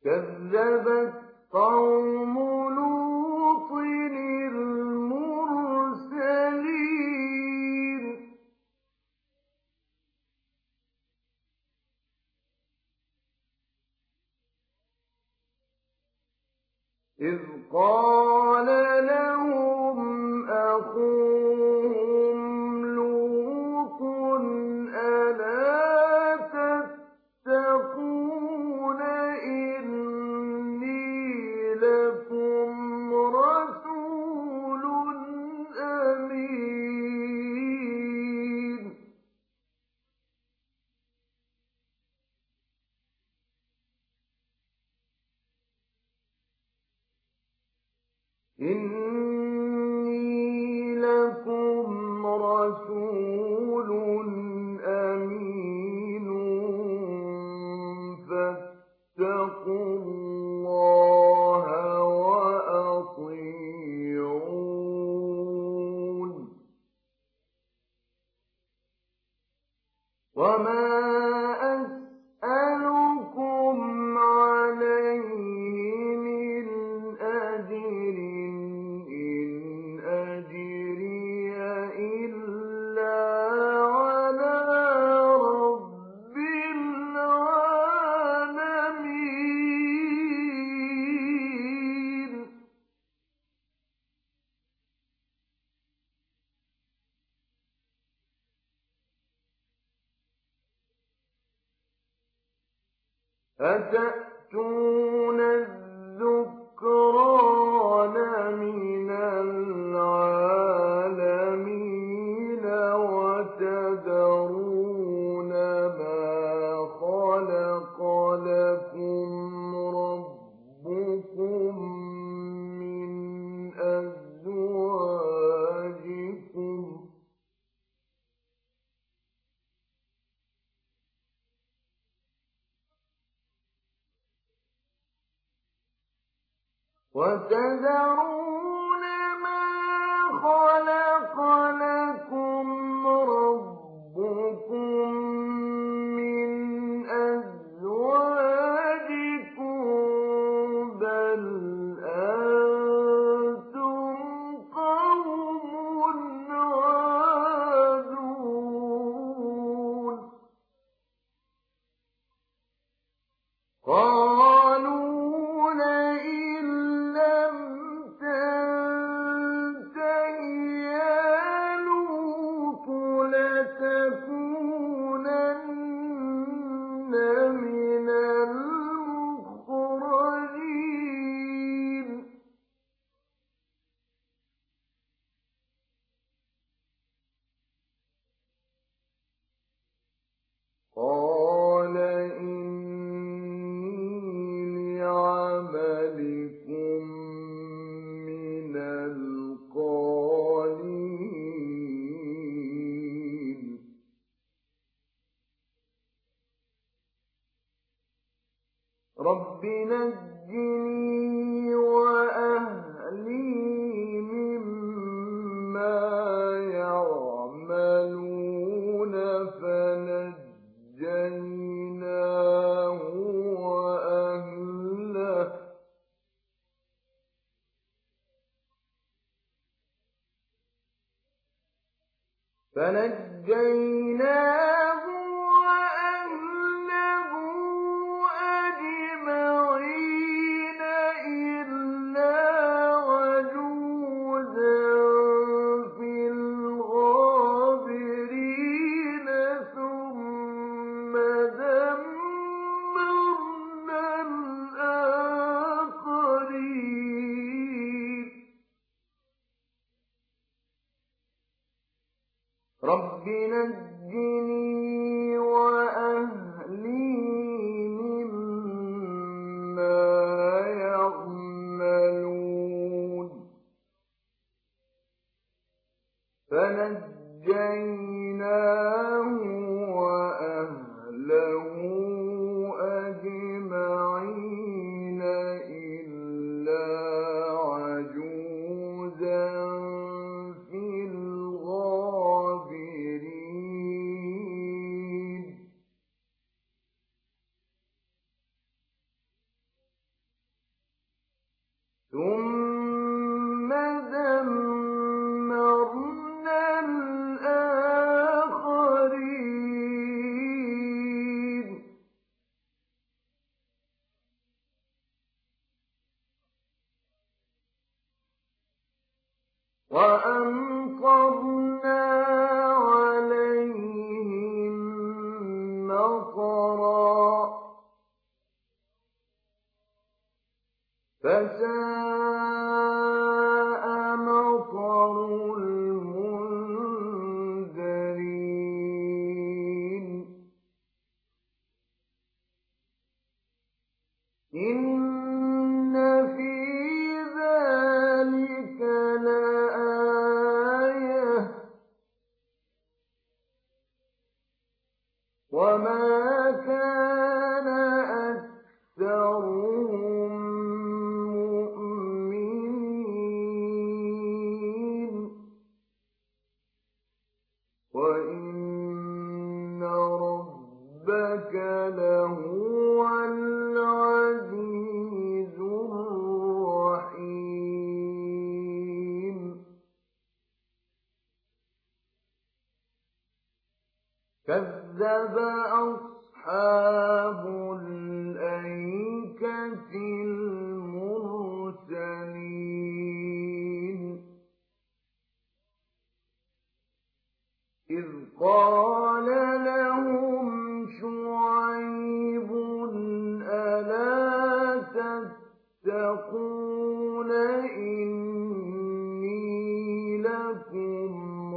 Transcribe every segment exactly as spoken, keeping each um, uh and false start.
كذبت قوم لوط المرسلين إذ قال لهم أخوهم لوط ألا تتقون إني لكم رسول أمين إني لكم رسول أمين فاتقوا الله وأطيعون وما أسألكم عليه من أجر إن أجري إلا على رب العالمين أتأتون الذكران من العالمين وتذرون ما خلق لكم ربكم من أزواجكم وتذرون ما خلق لكم ربكم من أزواجكم بل أنتم قوم عادون قالوا لئن لم تنته يا لوط لتكونن من المخرجين قال إني لعملكم من القالين رب نجني وأهلي مما يعملون فنجيناه وأهله فنجيناه وأهله أجمعين إلا عجوزا في الغابرين ثم دمرنا الآخرين رب نجني وأهلي مما يعملون فنجيناه وأهله أجمعين إلا عجوزا في الغابرين وما كان أكثرهم مؤمنين وإن ربك لهو العزيز الرحيم كذب أصحاب الأيكة المرسلين إذ قال لهم شعيب ألا تتقون إني لكم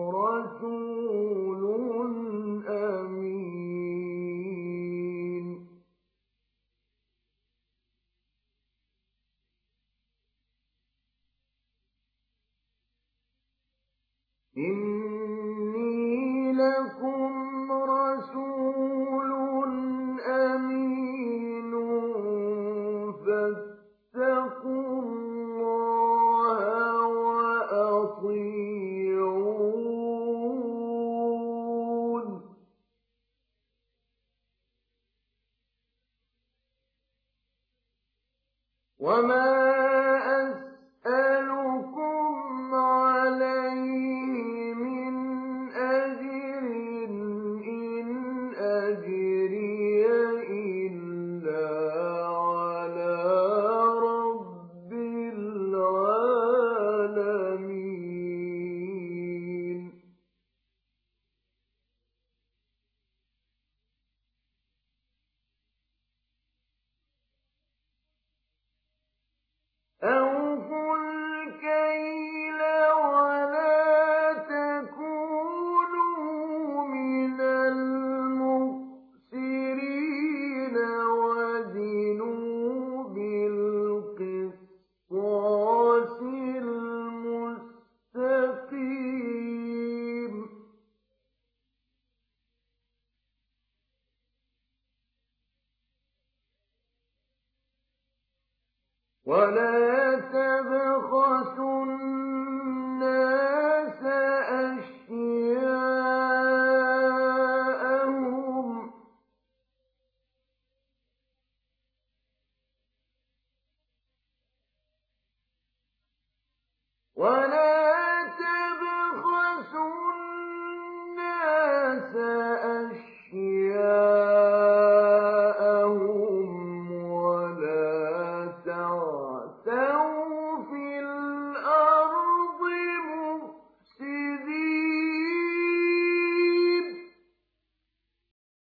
رسول أمين إني لكم رسول أمين فاتقوا الله وأطيعون وما أسألكم عليه من أجر إن أجري إلا على رب العالمين أوفوا الكيل ولا تكونوا من المخسرين وزنوا بالقسطاس المستقيم ولا تبخسوا